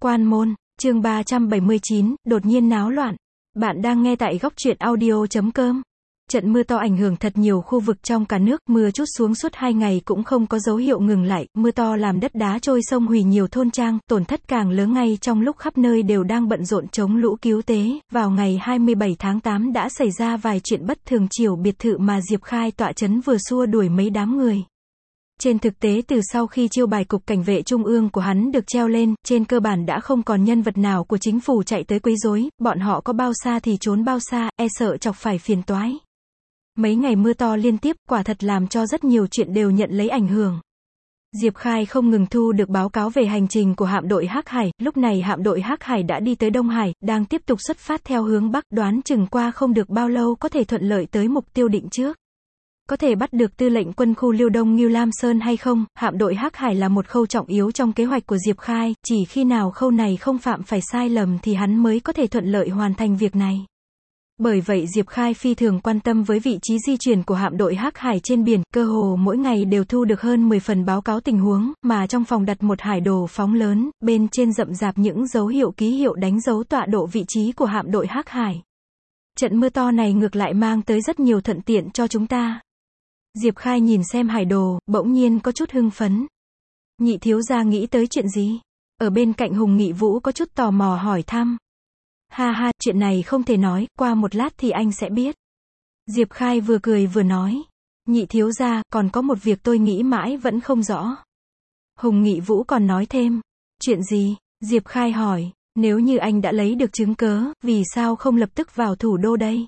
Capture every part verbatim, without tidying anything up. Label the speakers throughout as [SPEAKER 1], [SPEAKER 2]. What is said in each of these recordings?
[SPEAKER 1] Quan môn, chương ba trăm bảy mươi chín, đột nhiên náo loạn. Bạn đang nghe tại góc truyện audio chấm com. Trận mưa to ảnh hưởng thật nhiều khu vực trong cả nước, mưa trút xuống suốt hai ngày cũng không có dấu hiệu ngừng lại, mưa to làm đất đá trôi sông hủy nhiều thôn trang, tổn thất càng lớn ngay trong lúc khắp nơi đều đang bận rộn chống lũ cứu tế. Vào ngày hai mươi bảy tháng tám đã xảy ra vài chuyện bất thường chiều biệt thự mà Diệp Khai tọa chấn vừa xua đuổi mấy đám người. Trên thực tế từ sau khi chiêu bài cục cảnh vệ trung ương của hắn được treo lên, trên cơ bản đã không còn nhân vật nào của chính phủ chạy tới quấy rối, bọn họ có bao xa thì trốn bao xa, e sợ chọc phải phiền toái. Mấy ngày mưa to liên tiếp, quả thật làm cho rất nhiều chuyện đều nhận lấy ảnh hưởng. Diệp Khai không ngừng thu được báo cáo về hành trình của hạm đội Hắc Hải, lúc này hạm đội Hắc Hải đã đi tới Đông Hải, đang tiếp tục xuất phát theo hướng Bắc, đoán chừng qua không được bao lâu có thể thuận lợi tới mục tiêu định trước. Có thể bắt được tư lệnh quân khu Liêu Đông Ngưu Lam Sơn hay không, hạm đội Hắc Hải là một khâu trọng yếu trong kế hoạch của Diệp Khai, chỉ khi nào khâu này không phạm phải sai lầm thì hắn mới có thể thuận lợi hoàn thành việc này. Bởi vậy Diệp Khai phi thường quan tâm với vị trí di chuyển của hạm đội Hắc Hải trên biển, cơ hồ mỗi ngày đều thu được hơn mười phần báo cáo tình huống, mà trong phòng đặt một hải đồ phóng lớn, bên trên rậm rạp những dấu hiệu ký hiệu đánh dấu tọa độ vị trí của hạm đội Hắc Hải. Trận mưa to này ngược lại mang tới rất nhiều thuận tiện cho chúng ta. Diệp Khai nhìn xem hải đồ, bỗng nhiên có chút hưng phấn. Nhị thiếu gia nghĩ tới chuyện gì? Ở bên cạnh Hùng Nghị Vũ có chút tò mò hỏi thăm. Ha ha, chuyện này không thể nói, qua một lát thì anh sẽ biết. Diệp Khai vừa cười vừa nói. Nhị thiếu gia, còn có một việc tôi nghĩ mãi vẫn không rõ. Hùng Nghị Vũ còn nói thêm. Chuyện gì? Diệp Khai hỏi. Nếu như anh đã lấy được chứng cớ, vì sao không lập tức vào thủ đô đây?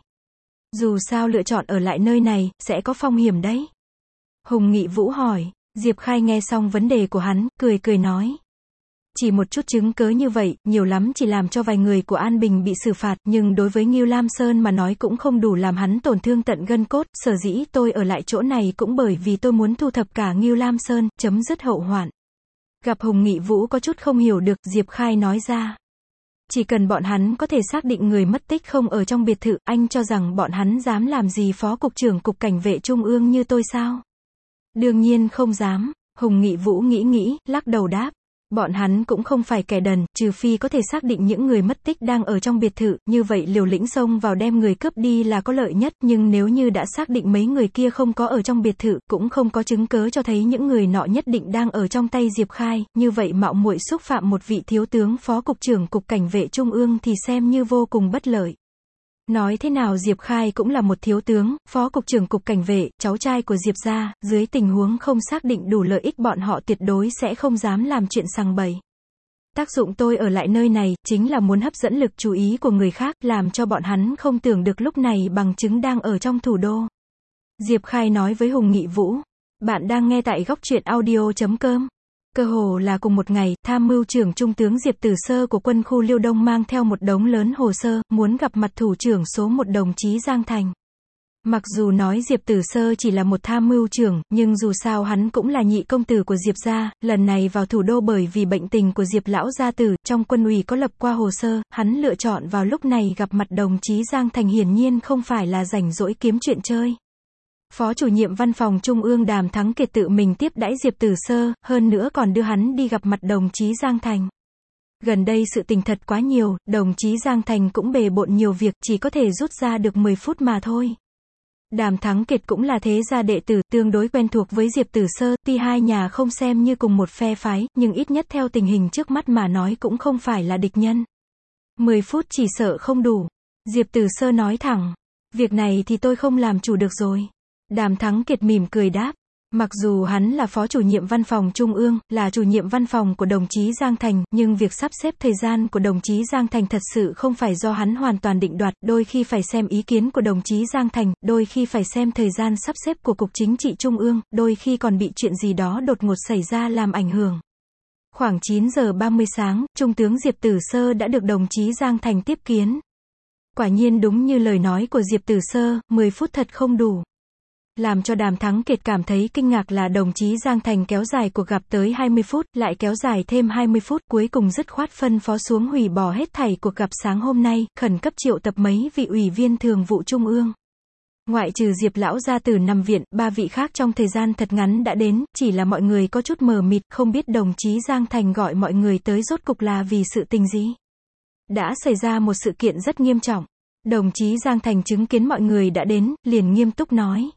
[SPEAKER 1] Dù sao lựa chọn ở lại nơi này, sẽ có phong hiểm đấy. Hùng Nghị Vũ hỏi. Diệp Khai nghe xong vấn đề của hắn, cười cười nói. Chỉ một chút chứng cớ như vậy, nhiều lắm chỉ làm cho vài người của An Bình bị xử phạt, nhưng đối với Ngưu Lam Sơn mà nói cũng không đủ làm hắn tổn thương tận gân cốt, sở dĩ tôi ở lại chỗ này cũng bởi vì tôi muốn thu thập cả Ngưu Lam Sơn, chấm dứt hậu hoạn. Gặp Hùng Nghị Vũ có chút không hiểu được, Diệp Khai nói ra. Chỉ cần bọn hắn có thể xác định người mất tích không ở trong biệt thự, anh cho rằng bọn hắn dám làm gì phó cục trưởng cục cảnh vệ trung ương như tôi sao? Đương nhiên không dám, Hùng Nghị Vũ nghĩ nghĩ, lắc đầu đáp. Bọn hắn cũng không phải kẻ đần, trừ phi có thể xác định những người mất tích đang ở trong biệt thự, như vậy liều lĩnh xông vào đem người cướp đi là có lợi nhất, nhưng nếu như đã xác định mấy người kia không có ở trong biệt thự, cũng không có chứng cớ cho thấy những người nọ nhất định đang ở trong tay Diệp Khai, như vậy mạo muội xúc phạm một vị thiếu tướng phó cục trưởng cục cảnh vệ trung ương thì xem như vô cùng bất lợi. Nói thế nào Diệp Khai cũng là một thiếu tướng, phó cục trưởng cục cảnh vệ, cháu trai của Diệp gia, dưới tình huống không xác định đủ lợi ích bọn họ tuyệt đối sẽ không dám làm chuyện sằng bậy. Tác dụng tôi ở lại nơi này, chính là muốn hấp dẫn lực chú ý của người khác, làm cho bọn hắn không tưởng được lúc này bằng chứng đang ở trong thủ đô. Diệp Khai nói với Hùng Nghị Vũ. Bạn đang nghe tại góc truyện audio chấm com. Cơ hồ là cùng một ngày, tham mưu trưởng trung tướng Diệp Tử Sơ của quân khu Liêu Đông mang theo một đống lớn hồ sơ, muốn gặp mặt thủ trưởng số một đồng chí Giang Thành. Mặc dù nói Diệp Tử Sơ chỉ là một tham mưu trưởng, nhưng dù sao hắn cũng là nhị công tử của Diệp gia, lần này vào thủ đô bởi vì bệnh tình của Diệp lão gia tử, trong quân ủy có lập qua hồ sơ, hắn lựa chọn vào lúc này gặp mặt đồng chí Giang Thành hiển nhiên không phải là rảnh rỗi kiếm chuyện chơi. Phó chủ nhiệm văn phòng Trung ương Đàm Thắng Kiệt tự mình tiếp đãi Diệp Tử Sơ, hơn nữa còn đưa hắn đi gặp mặt đồng chí Giang Thành. Gần đây sự tình thật quá nhiều, đồng chí Giang Thành cũng bề bộn nhiều việc, chỉ có thể rút ra được mười phút mà thôi. Đàm Thắng Kiệt cũng là thế gia đệ tử, tương đối quen thuộc với Diệp Tử Sơ, tuy hai nhà không xem như cùng một phe phái, nhưng ít nhất theo tình hình trước mắt mà nói cũng không phải là địch nhân. mười phút chỉ sợ không đủ. Diệp Tử Sơ nói thẳng. Việc này thì tôi không làm chủ được rồi. Đàm Thắng Kiệt mỉm cười đáp. Mặc dù hắn là phó chủ nhiệm văn phòng Trung ương, là chủ nhiệm văn phòng của đồng chí Giang Thành, nhưng việc sắp xếp thời gian của đồng chí Giang Thành thật sự không phải do hắn hoàn toàn định đoạt, đôi khi phải xem ý kiến của đồng chí Giang Thành, đôi khi phải xem thời gian sắp xếp của Cục Chính trị Trung ương, đôi khi còn bị chuyện gì đó đột ngột xảy ra làm ảnh hưởng. Khoảng chín giờ ba mươi sáng, Trung tướng Diệp Tử Sơ đã được đồng chí Giang Thành tiếp kiến. Quả nhiên đúng như lời nói của Diệp Tử Sơ, mười phút thật không đủ. Làm cho Đàm Thắng Kiệt cảm thấy kinh ngạc là đồng chí Giang Thành kéo dài cuộc gặp tới hai mươi phút, lại kéo dài thêm hai mươi phút, cuối cùng dứt khoát phân phó xuống hủy bỏ hết thảy cuộc gặp sáng hôm nay, khẩn cấp triệu tập mấy vị ủy viên thường vụ Trung ương. Ngoại trừ Diệp lão gia tử nằm viện, ba vị khác trong thời gian thật ngắn đã đến, chỉ là mọi người có chút mờ mịt, không biết đồng chí Giang Thành gọi mọi người tới rốt cục là vì sự tình gì. Đã xảy ra một sự kiện rất nghiêm trọng. Đồng chí Giang Thành chứng kiến mọi người đã đến, liền nghiêm túc nói.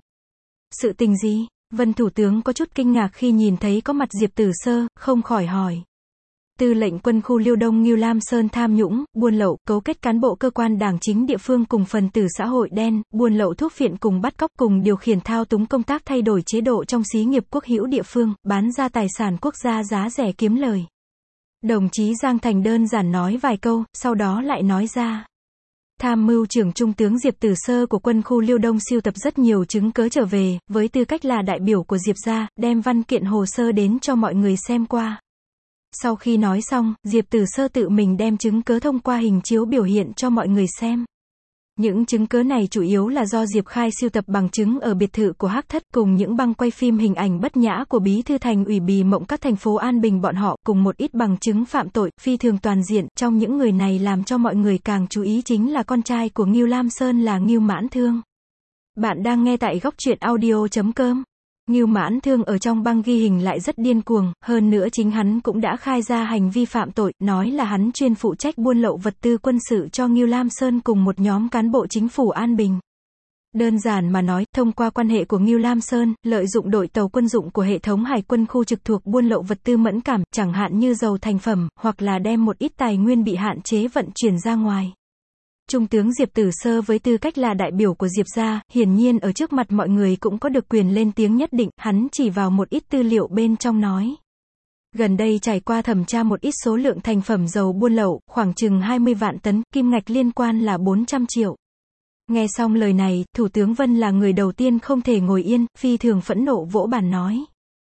[SPEAKER 1] Sự tình gì? Vân thủ tướng có chút kinh ngạc khi nhìn thấy có mặt Diệp Tử Sơ, không khỏi hỏi. Tư lệnh quân khu Liêu Đông Ngưu Lam Sơn tham nhũng, buôn lậu, cấu kết cán bộ cơ quan đảng chính địa phương cùng phần tử xã hội đen, buôn lậu thuốc phiện cùng bắt cóc cùng điều khiển thao túng công tác thay đổi chế độ trong xí nghiệp quốc hữu địa phương, bán ra tài sản quốc gia giá rẻ kiếm lời. Đồng chí Giang Thành đơn giản nói vài câu, sau đó lại nói ra. Tham mưu trưởng Trung tướng Diệp Tử Sơ của quân khu Liêu Đông sưu tập rất nhiều chứng cớ trở về, với tư cách là đại biểu của Diệp gia, đem văn kiện hồ sơ đến cho mọi người xem qua. Sau khi nói xong, Diệp Tử Sơ tự mình đem chứng cớ thông qua hình chiếu biểu hiện cho mọi người xem. Những chứng cớ này chủ yếu là do Diệp Khai sưu tập bằng chứng ở biệt thự của Hắc Thất, cùng những băng quay phim hình ảnh bất nhã của bí thư thành ủy Bì Mộng các thành phố An Bình bọn họ, cùng một ít bằng chứng phạm tội, phi thường toàn diện. Trong những người này làm cho mọi người càng chú ý chính là con trai của Ngưu Lam Sơn là Ngưu Mãn Thương. Bạn đang nghe tại góc truyện audio chấm com. Ngưu Mãn Thương ở trong băng ghi hình lại rất điên cuồng, hơn nữa chính hắn cũng đã khai ra hành vi phạm tội, nói là hắn chuyên phụ trách buôn lậu vật tư quân sự cho Ngưu Lam Sơn cùng một nhóm cán bộ chính phủ An Bình. Đơn giản mà nói, thông qua quan hệ của Ngưu Lam Sơn, lợi dụng đội tàu quân dụng của hệ thống hải quân khu trực thuộc buôn lậu vật tư mẫn cảm, chẳng hạn như dầu thành phẩm, hoặc là đem một ít tài nguyên bị hạn chế vận chuyển ra ngoài. Trung tướng Diệp Tử Sơ với tư cách là đại biểu của Diệp gia, hiển nhiên ở trước mặt mọi người cũng có được quyền lên tiếng nhất định, hắn chỉ vào một ít tư liệu bên trong nói. Gần đây trải qua thẩm tra một ít số lượng thành phẩm dầu buôn lậu, khoảng chừng hai mươi vạn tấn, kim ngạch liên quan là bốn trăm triệu. Nghe xong lời này, Thủ tướng Vân là người đầu tiên không thể ngồi yên, phi thường phẫn nộ vỗ bàn nói.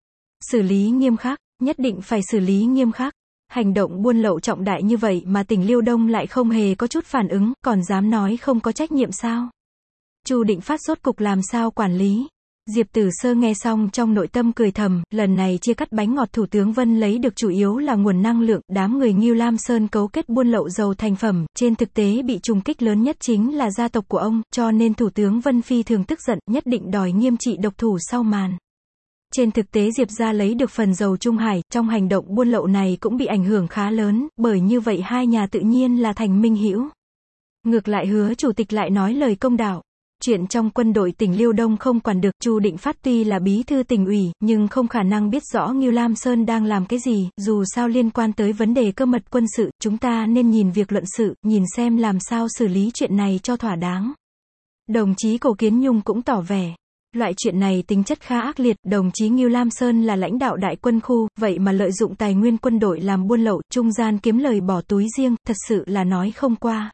[SPEAKER 1] Xử lý nghiêm khắc, nhất định phải xử lý nghiêm khắc. Hành động buôn lậu trọng đại như vậy mà tỉnh Liêu Đông lại không hề có chút phản ứng, còn dám nói không có trách nhiệm sao? Chu Định Phát rốt cục làm sao quản lý? Diệp Tử Sơ nghe xong trong nội tâm cười thầm, lần này chia cắt bánh ngọt Thủ tướng Vân lấy được chủ yếu là nguồn năng lượng, đám người Ngưu Lam Sơn cấu kết buôn lậu dầu thành phẩm, trên thực tế bị trùng kích lớn nhất chính là gia tộc của ông, cho nên Thủ tướng Vân phi thường tức giận, nhất định đòi nghiêm trị độc thủ sau màn. Trên thực tế Diệp gia lấy được phần dầu Trung Hải, trong hành động buôn lậu này cũng bị ảnh hưởng khá lớn, bởi như vậy hai nhà tự nhiên là thành minh hữu. Ngược lại Hứa chủ tịch lại nói lời công đạo. Chuyện trong quân đội tỉnh Liêu Đông không quản được, Chu Định Phát tuy là bí thư tỉnh ủy, nhưng không khả năng biết rõ Ngưu Lam Sơn đang làm cái gì, dù sao liên quan tới vấn đề cơ mật quân sự, chúng ta nên nhìn việc luận sự, nhìn xem làm sao xử lý chuyện này cho thỏa đáng. Đồng chí Cổ Kiến Nhung cũng tỏ vẻ. Loại chuyện này tính chất khá ác liệt, đồng chí Ngưu Lam Sơn là lãnh đạo đại quân khu, vậy mà lợi dụng tài nguyên quân đội làm buôn lậu, trung gian kiếm lời bỏ túi riêng, thật sự là nói không qua.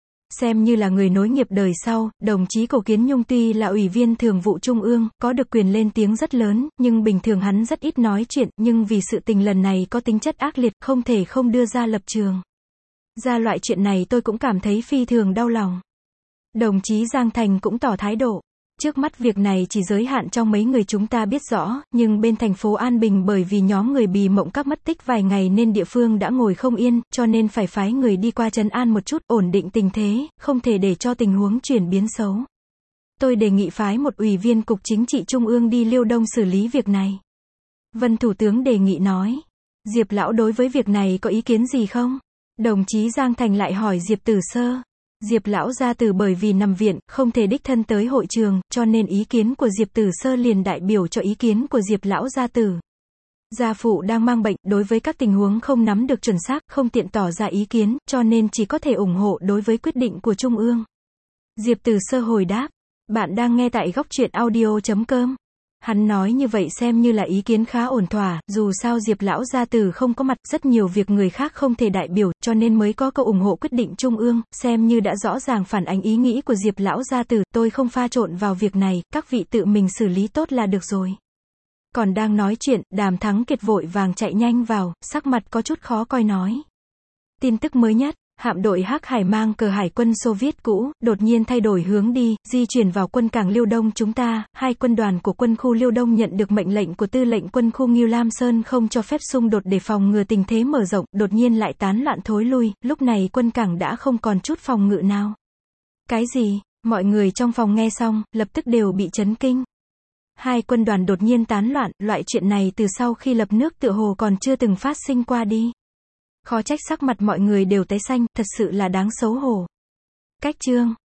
[SPEAKER 1] Xem như là người nối nghiệp đời sau, đồng chí Cổ Kiến Nhung tuy là ủy viên thường vụ Trung ương, có được quyền lên tiếng rất lớn, nhưng bình thường hắn rất ít nói chuyện, nhưng vì sự tình lần này có tính chất ác liệt, không thể không đưa ra lập trường. Ra loại chuyện này tôi cũng cảm thấy phi thường đau lòng. Đồng chí Giang Thành cũng tỏ thái độ. Trước mắt việc này chỉ giới hạn trong mấy người chúng ta biết rõ, nhưng bên thành phố An Bình bởi vì nhóm người Bì Mộng các mất tích vài ngày nên địa phương đã ngồi không yên, cho nên phải phái người đi qua trấn an một chút, ổn định tình thế, không thể để cho tình huống chuyển biến xấu. Tôi đề nghị phái một ủy viên Cục Chính trị Trung ương đi Liêu Đông xử lý việc này. Vân Thủ tướng đề nghị nói. Diệp lão đối với việc này có ý kiến gì không? Đồng chí Giang Thành lại hỏi Diệp Tử Sơ. Diệp lão gia tử bởi vì nằm viện, không thể đích thân tới hội trường, cho nên ý kiến của Diệp Tử Sơ liền đại biểu cho ý kiến của Diệp lão gia tử. Gia phụ đang mang bệnh, đối với các tình huống không nắm được chuẩn xác, không tiện tỏ ra ý kiến, cho nên chỉ có thể ủng hộ đối với quyết định của Trung ương. Diệp Tử Sơ hồi đáp. Bạn đang nghe tại góc truyện audio chấm com. Hắn nói như vậy xem như là ý kiến khá ổn thỏa, dù sao Diệp lão gia tử không có mặt, rất nhiều việc người khác không thể đại biểu, cho nên mới có câu ủng hộ quyết định Trung ương, xem như đã rõ ràng phản ánh ý nghĩ của Diệp lão gia tử, tôi không pha trộn vào việc này, các vị tự mình xử lý tốt là được rồi. Còn đang nói chuyện, Đàm Thắng Kiệt vội vàng chạy nhanh vào, sắc mặt có chút khó coi nói. Tin tức mới nhất. Hạm đội Hắc Hải mang cờ hải quân Xô Viết cũ, đột nhiên thay đổi hướng đi, di chuyển vào quân cảng Liêu Đông chúng ta, hai quân đoàn của quân khu Liêu Đông nhận được mệnh lệnh của tư lệnh quân khu Ngưu Lam Sơn không cho phép xung đột để phòng ngừa tình thế mở rộng, đột nhiên lại tán loạn thối lui, lúc này quân cảng đã không còn chút phòng ngự nào. Cái gì? Mọi người trong phòng nghe xong, lập tức đều bị chấn kinh. Hai quân đoàn đột nhiên tán loạn, loại chuyện này từ sau khi lập nước tựa hồ còn chưa từng phát sinh qua đi. Khó trách sắc mặt mọi người đều tái xanh, thật sự là đáng xấu hổ. Cách chương